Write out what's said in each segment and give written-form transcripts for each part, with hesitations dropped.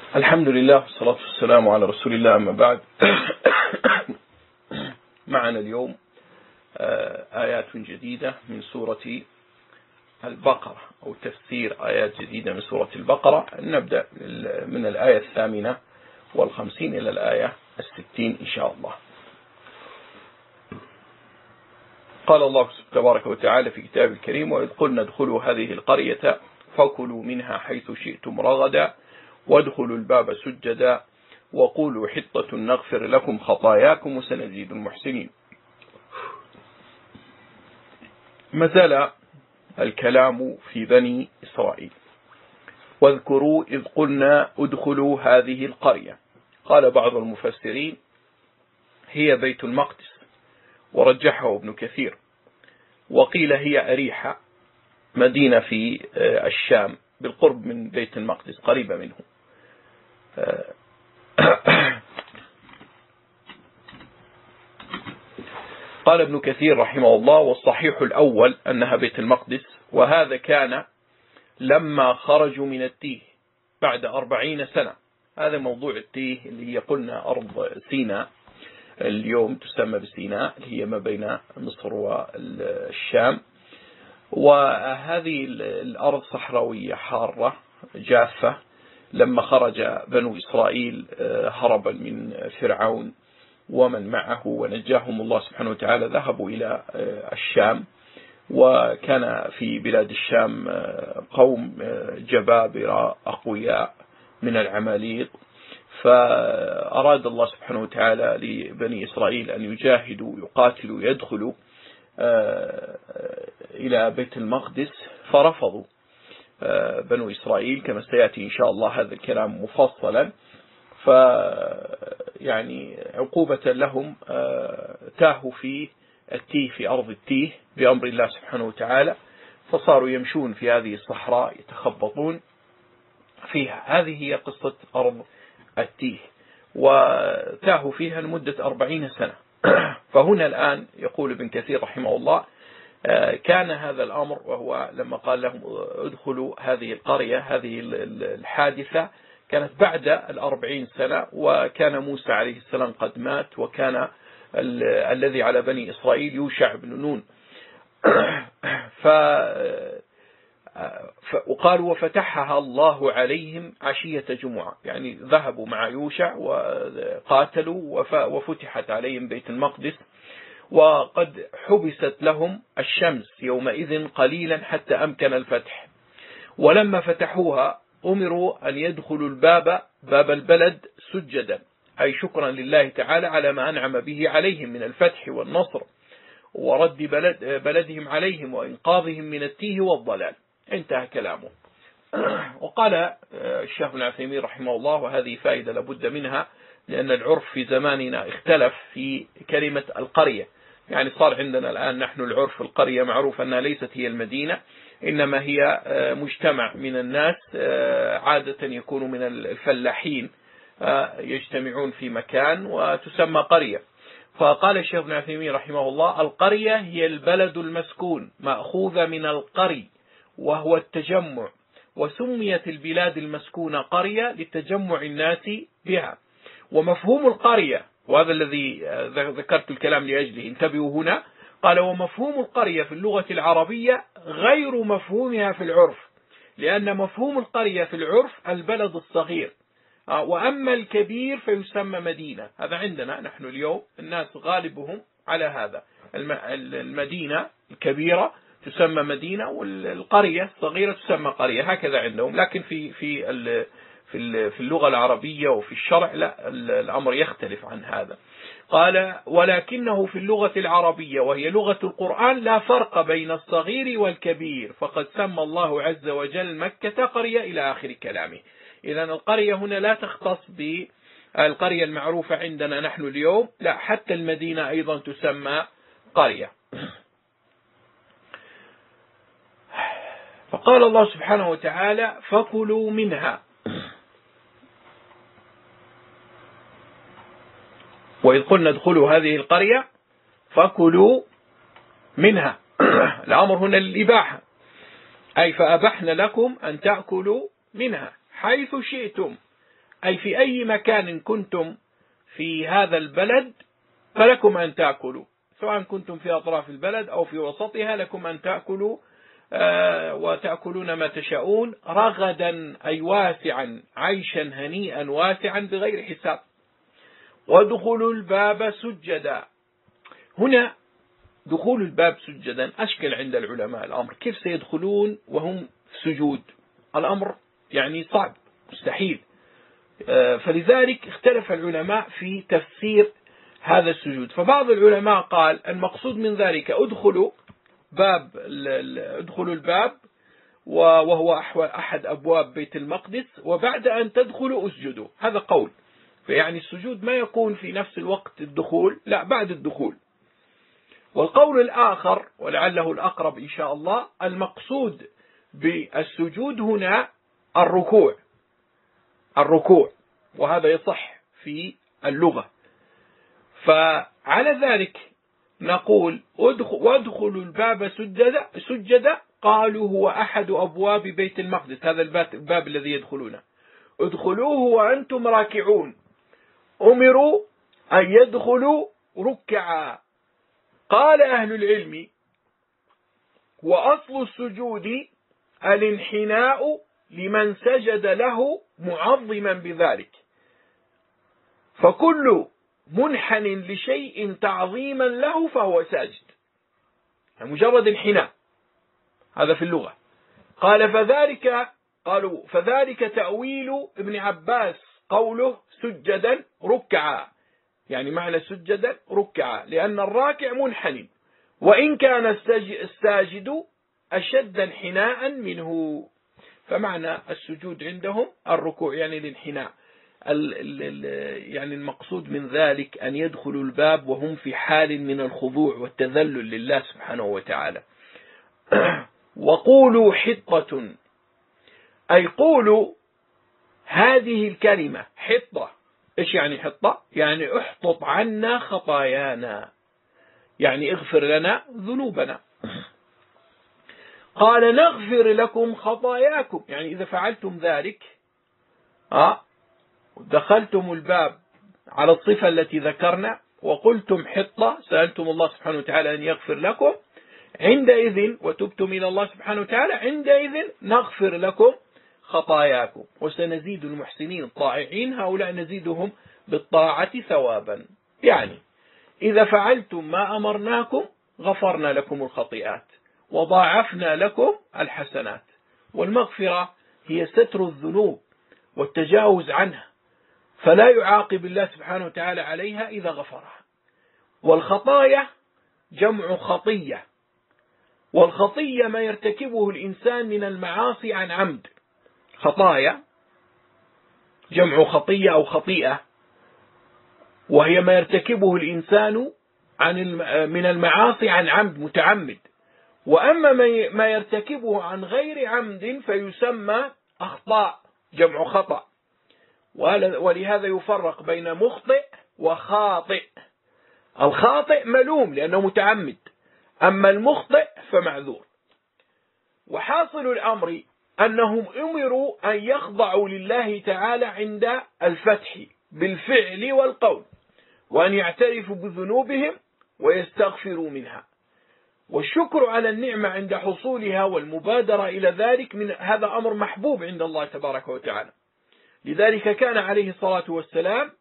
الحمد لله والصلاة والسلام على رسول الله، أما بعد. معنا اليوم آيات جديدة من سورة البقرة، أو تفسير آيات جديدة من سورة البقرة. نبدأ من الآية 58 إلى الآية 60 إن شاء الله. قال الله تبارك وتعالى في كتابه الكريم: وإذ قلنا ادخلوا هذه القرية فكلوا منها حيث شئتم رغدا وادخلوا الباب سجدا وقولوا حطة نغفر لكم خطاياكم وسنزيد المحسنين. ما زال الكلام في بني إسرائيل. واذكروا إذ قلنا ادخلوا هذه القرية. قال بعض المفسرين: هي بيت المقدس، ورجحه ابن كثير، وقيل هي أريحة، مدينة في الشام بالقرب من بيت المقدس، قريبة منه. قال ابن كثير رحمه الله: والصحيح الأول أنها بيت المقدس، وهذا كان لما خرجوا من التيه بعد 40 سنة. هذا موضوع التيه اللي هي قلنا أرض سيناء، اليوم تسمى بسيناء، اللي هي ما بين مصر والشام. وهذه الأرض صحراوية حارة جافة. لما خرج بنو إسرائيل هربا من فرعون ومن معه ونجاهم الله سبحانه وتعالى، ذهبوا إلى الشام. وكان في بلاد الشام قوم جبابرة أقوياء من العماليق، فأراد الله سبحانه وتعالى لبني إسرائيل أن يجاهدوا يقاتلوا يدخلوا إلى بيت المقدس، فرفضوا بنو إسرائيل، كما سيأتي إن شاء الله هذا الكلام مفصلا. يعني عقوبة لهم تاهوا في التيه، في أرض التيه بأمر الله سبحانه وتعالى، فصاروا يمشون في هذه الصحراء يتخبطون فيها. هذه هي قصة أرض التيه، وتاهوا فيها لمدة 40 سنة. فهنا الآن يقول ابن كثير رحمه الله: كان هذا الأمر، وهو لما قال لهم ادخلوا هذه القرية، هذه الحادثة كانت بعد 40 سنة، وكان موسى عليه السلام قد مات، وكان الذي على بني إسرائيل يوشع بن نون. وقالوا: وفتحها الله عليهم عشية جمعة، يعني ذهبوا مع يوشع وقاتلوا وفتحت عليهم بيت المقدس، وقد حبست لهم الشمس يومئذ قليلا حتى أمكن الفتح. ولما فتحوها أمروا أن يدخلوا باب البلد سجدا، أي شكرا لله تعالى على ما أنعم به عليهم من الفتح والنصر ورد بلدهم عليهم وإنقاذهم من التيه والضلال. انتهى كلامه. وقال الشيخ ابن عثيمين رحمه الله، وهذه فائدة لابد منها، لأن العرف في زماننا اختلف في كلمة القرية. يعني صار عندنا الآن نحن العرف القرية معروف أنها ليست هي المدينة، إنما هي مجتمع من الناس، عادة يكونوا من الفلاحين، يجتمعون في مكان وتسمى قرية. فقال الشيخ ابن عثيمين رحمه الله: القرية هي البلد المسكون، مأخوذة من القري وهو التجمع، وسميت البلاد المسكونة قرية لتجمع الناس بها. ومفهوم القرية، وهذا الذي ذكرت الكلام لأجله، انتبهوا هنا، قال: ومفهوم القرية في اللغة العربية غير مفهومها في العرف، لأن مفهوم القرية في العرف البلد الصغير، وأما الكبير فيسمى مدينة. هذا عندنا نحن اليوم الناس غالبهم على هذا، المدينة الكبيرة تسمى مدينة، والقرية الصغيرة تسمى قرية، هكذا عندهم. لكن في اللغة العربية وفي الشرع لا، الأمر يختلف عن هذا. قال: ولكنه في اللغة العربية وهي لغة القرآن لا فرق بين الصغير والكبير، فقد سمى الله عز وجل مكة قرية إلى آخر كلامه. إذن القرية هنا لا تختص بالقرية المعروفة عندنا نحن اليوم، لا، حتى المدينة أيضا تسمى قرية. فقال الله سبحانه وتعالى: فكلوا منها. وإذ قلنا ادخلوا هذه القرية فكلوا منها. الأمر هنا للإباحة، أي فأبحنا لكم أن تأكلوا منها حيث شئتم، أي في أي مكان كنتم في هذا البلد فلكم أن تأكلوا، سواء كنتم في أطراف البلد أو في وسطها لكم أن تأكلوا وتأكلون ما تشاءون رغدا أي واسعا، عيشا هنيئا واسعا بغير حساب. وادخلوا الباب سجدا. هنا دخول الباب سجدا أشكل عند العلماء الأمر، كيف سيدخلون وهم سجود؟ الأمر يعني صعب مستحيل. فلذلك اختلف العلماء في تفسير هذا السجود. فبعض العلماء قال المقصود من ذلك ادخلوا الباب وهو أحد أبواب بيت المقدس، وبعد أن تدخلوا اسجدوا. هذا قول، فيعني السجود ما يكون في نفس الوقت الدخول، لا بعد الدخول. والقول الآخر ولعله الأقرب إن شاء الله، المقصود بالسجود هنا الركوع، وهذا يصح في اللغة. فعلى ذلك نقول وادخلوا الباب سجدا. قالوا هو أحد أبواب بيت المقدس، هذا الباب الذي يدخلونه، ادخلوه وأنتم راكعون. أمروا أن يدخلوا ركعا. قال أهل العلم وأصل السجود الانحناء لمن سجد له معظما بذلك، فكل منحن لشيء تعظيما له فهو ساجد، مجرد انحناء، هذا في اللغة. فذلك تأويل ابن عباس قوله سجدا ركعا، يعني معنى سجدا ركعا، لأن الراكع منحن، وإن كان الساجد أشد انحناء منه. فمعنى السجود عندهم الركوع، يعني الانحناء. يعني المقصود من ذلك أن يدخلوا الباب وهم في حال من الخضوع والتذلل لله سبحانه وتعالى. وقولوا حطة، أي قولوا هذه الكلمة حطة. إيش يعني حطة؟ يعني احطط عنا خطايانا، يعني اغفر لنا ذنوبنا. قال نغفر لكم خطاياكم، يعني إذا فعلتم ذلك دخلتم الباب على الصفة التي ذكرنا وقلتم حطة، سألتم الله سبحانه وتعالى أن يغفر لكم، عندئذ وتبتم إلى الله سبحانه وتعالى، عندئذ نغفر لكم خطاياكم وسنزيد المحسنين الطائعين، هؤلاء نزيدهم بالطاعة ثوابا. يعني إذا فعلتم ما أمرناكم غفرنا لكم الخطيئات وضاعفنا لكم الحسنات. والمغفرة هي ستر الذنوب والتجاوز عنها، فلا يعاقب الله سبحانه وتعالى عليها إذا غفرها. والخطايا جمع خطية، والخطية ما يرتكبه الإنسان من المعاصي عن عمد. خطايا جمع خطية أو خطيئة، وهي ما يرتكبه الإنسان من المعاصي عن عمد متعمد. وأما ما يرتكبه عن غير عمد فيسمى أخطاء، جمع خطأ. ولهذا يفرق بين مخطئ وخاطئ. الخاطئ ملوم لأنه متعمد، أما المخطئ فمعذور. وحاصل الأمر أنهم أمروا أن يخضعوا لله تعالى عند الفتح بالفعل والقول، وأن يعترفوا بذنوبهم ويستغفروا منها. والشكر على النعمة عند حصولها والمبادرة إلى ذلك هذا أمر محبوب عند الله تبارك وتعالى. لذلك كان عليه الصلاة والسلام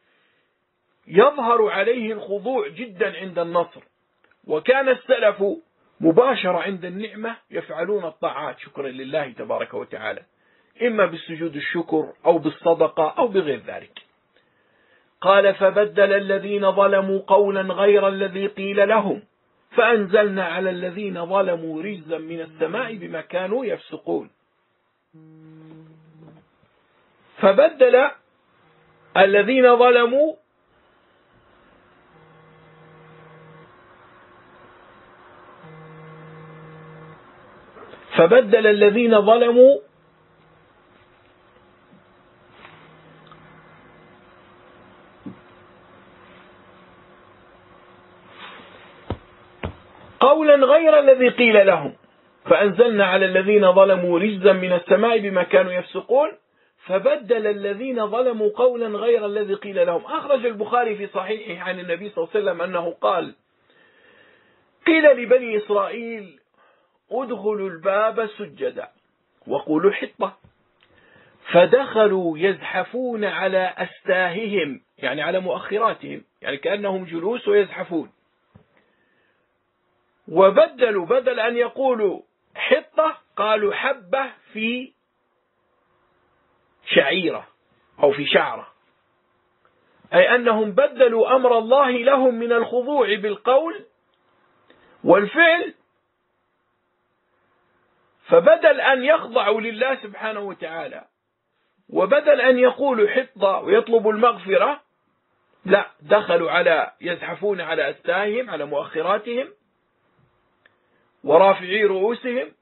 يظهر عليه الخضوع جدا عند النصر، وكان السلف مباشرة عند النعمة يفعلون الطاعات شكرا لله تبارك وتعالى، إما بالسجود الشكر أو بالصدقة أو بغير ذلك. قال فبدل الذين ظلموا قولا غير الذي قيل لهم فأنزلنا على الذين ظلموا رجزا من السماء بما كانوا يفسقون. فبدل الذين ظلموا قولا غير الذي قيل لهم فأنزلنا على الذين ظلموا رجزا من السماء بما كانوا يفسقون. فبدل الذين ظلموا قولا غير الذي قيل لهم. أخرج البخاري في صحيحه عن النبي صلى الله عليه وسلم أنه قال: قيل لبني إسرائيل ادخلوا الباب سجدا وقولوا حطة، فدخلوا يزحفون على أستاههم، يعني على مؤخراتهم، يعني كأنهم جلوس ويزحفون. وبدلوا، بدل أن يقولوا حطة قالوا حبة في شعيرة أو في شعرة، أي أنهم بدلوا أمر الله لهم من الخضوع بالقول والفعل، فبدل أن يخضعوا لله سبحانه وتعالى وبدل أن يقولوا حطة ويطلبوا المغفرة، لا، دخلوا على يزحفون على أستاههم، على مؤخراتهم ورافعي رؤوسهم،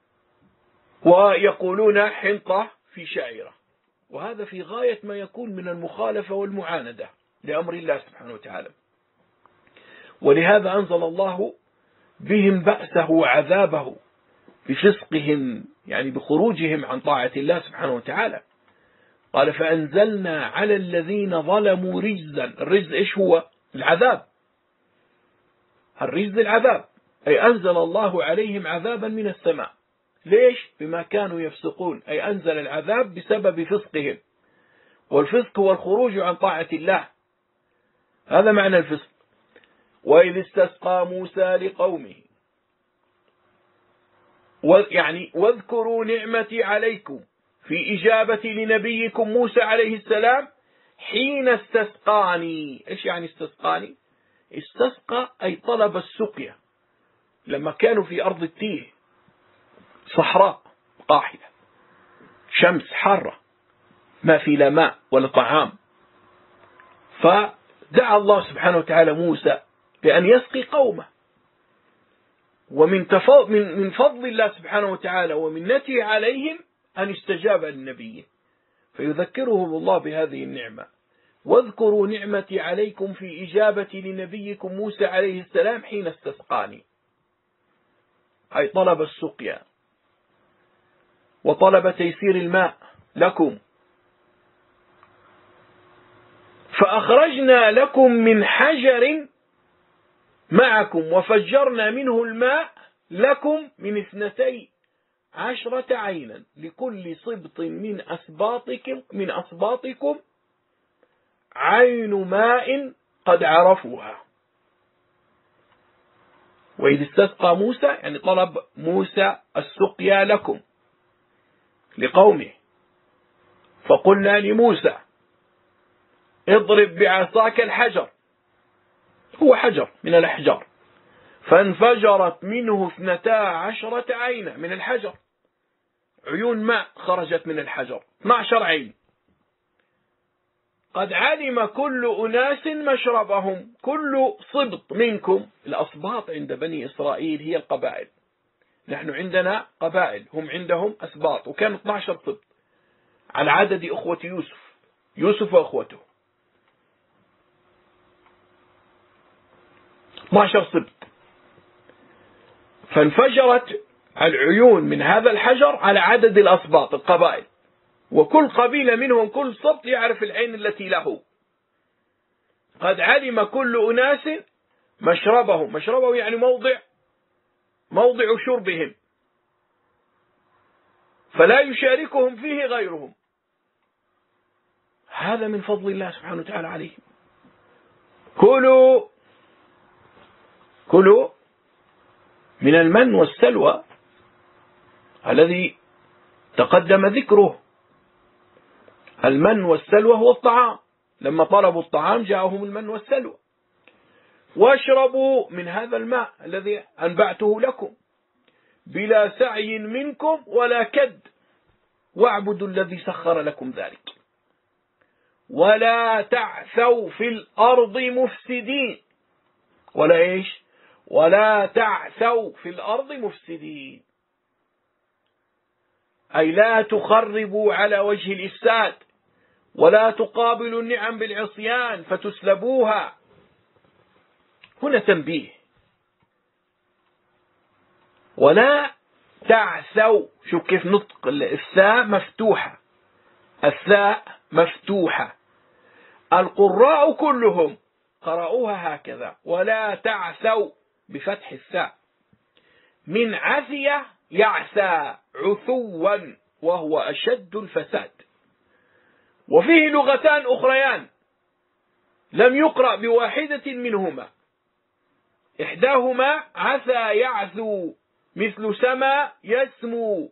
ويقولون حنطة في شعيرة. وهذا في غاية ما يكون من المخالفة والمعاندة لأمر الله سبحانه وتعالى. ولهذا أنزل الله بهم بأسه وعذابه بفسقهم، يعني بخروجهم عن طاعة الله سبحانه وتعالى. قال: فأنزلنا على الذين ظلموا رجزا. الرجز إيش هو؟ العذاب. الرجز العذاب، أي أنزل الله عليهم عذابا من السماء. ليش؟ بما كانوا يفسقون، أي أنزل العذاب بسبب فسقهم، والفسق هو الخروج عن طاعة الله، هذا معنى الفسق. وإذ استسقى موسى لقومه، يعني واذكروا نعمتي عليكم في إجابة لنبيكم موسى عليه السلام حين استسقاني. إيش يعني استسقاني؟ استسقى أي طلب السقيا، لما كانوا في أرض التيه، صحراء قاحلة، شمس حارة، ما في لا ماء ولا طعام، فدعا الله سبحانه وتعالى موسى بأن يسقي قومه. ومن فضل الله سبحانه وتعالى ومنته عليهم أن استجاب للنبي، فيذكرهم الله بهذه النعمة: واذكروا نعمتي عليكم في إجابة لنبيكم موسى عليه السلام حين استسقاني، أي طلب السقيا وطلب تيسير الماء لكم. فأخرجنا لكم من حجر معكم وفجرنا منه الماء لكم من 12 عينا لكل سبط من أسباطكم عين ماء قد عرفوها. وإذ استسقى موسى، يعني طلب موسى السقيا لكم لقومه، فقلنا لموسى: اضرب بعصاك الحجر، هو حجر من الأحجار، فانفجرت منه 12 عينا، من الحجر عيون ماء خرجت من الحجر، 12 عين. قد علم كل أناس مشربهم. كل سبط منكم، الأسباط عند بني إسرائيل هي القبائل، نحن عندنا قبائل، هم عندهم أسباط، وكان 12 سبط على عدد أخوة يوسف وأخوته، 12 سبط. فانفجرت العيون من هذا الحجر على عدد الأسباط، القبائل، وكل قبيلة منهم كل سبط يعرف العين التي له. قد علم كل أناس مشربهم، مشربه يعني موضع شربهم، فلا يشاركهم فيه غيرهم. هذا من فضل الله سبحانه وتعالى عليهم. كلوا من المن والسلوى الذي تقدم ذكره. المن والسلوى هو الطعام، لما طلبوا الطعام جاءهم المن والسلوى. واشربوا من هذا الماء الذي أنبعته لكم بلا سعي منكم ولا كد، واعبدوا الذي سخر لكم ذلك، ولا تعثوا في الأرض مفسدين. ولا تعثوا في الأرض مفسدين، أي لا تخربوا على وجه الإفساد، ولا تقابلوا النعم بالعصيان فتسلبوها. هنا تنبيه: ولا تعثوا. شوف كيف نطق الثاء مفتوحة، الثاء مفتوحة. القراء كلهم قرأوها هكذا، ولا تعثوا بفتح الثاء. من عثي يعثى عثوا، وهو أشد الفساد. وفيه لغتان أخريان لم يقرأ بواحدة منهما، إحداهما عثى يعثو مثل سما يسمو.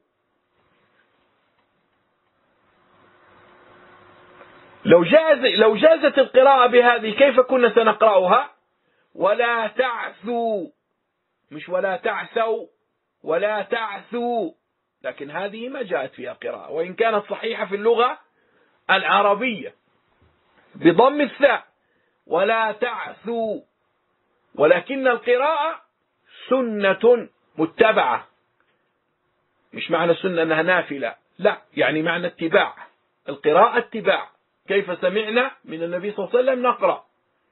لو جازت القراءة بهذه كيف كنا سنقرأها؟ ولا تعثوا، مش ولا تعثوا، ولا تعثوا. لكن هذه ما جاءت فيها قراءة، وإن كانت صحيحة في اللغة العربية بضم الثاء ولا تعثوا، ولكن القراءة سنة متبعة. مش معنى السنة أنها نافلة، لا، يعني معنى اتباع. القراءة اتباع، كيف سمعنا من النبي صلى الله عليه وسلم نقرأ.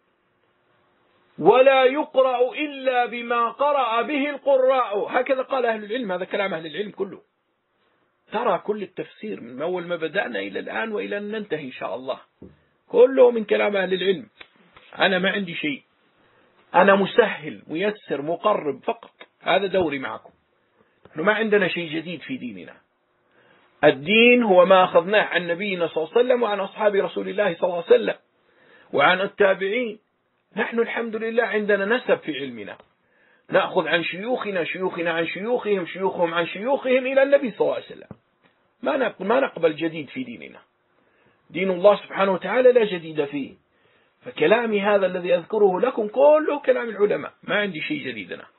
ولا يقرأ إلا بما قرأ به القراء، هكذا قال أهل العلم، هذا كلام أهل العلم كله. ترى كل التفسير من أول ما بدأنا إلى الآن وإلى أن ننتهي إن شاء الله كله من كلام أهل العلم. أنا ما عندي شيء، أنا مسهل ميسر مقرب فقط، هذا دوري معكم. نحن ما عندنا شيء جديد في ديننا. الدين هو ما أخذناه عن نبينا صلى الله عليه وسلم وعن أصحاب رسول الله صلى الله عليه وسلم وعن التابعين. نحن الحمد لله عندنا نسب في علمنا، نأخذ عن شيوخنا، شيوخنا عن شيوخهم، شيوخهم عن شيوخهم إلى النبي صلى الله عليه وسلم. ما نقبل جديد في ديننا. دين الله سبحانه وتعالى لا جديد فيه. فكلامي هذا الذي أذكره لكم كله كلام العلماء، ما عندي شيء جديد أنا.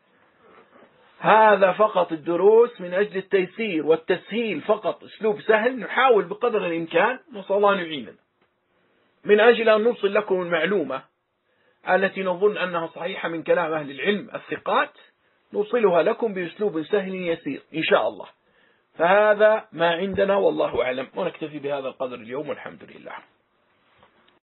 هذا فقط الدروس من أجل التيسير والتسهيل فقط، أسلوب سهل نحاول بقدر الإمكان، نسأل الله أن يعيننا من أجل أن نوصل لكم المعلومة التي نظن أنها صحيحة من كلام أهل العلم الثقات، نوصلها لكم بأسلوب سهل يسير إن شاء الله. فهذا ما عندنا والله أعلم، ونكتفي بهذا القدر اليوم والحمد لله.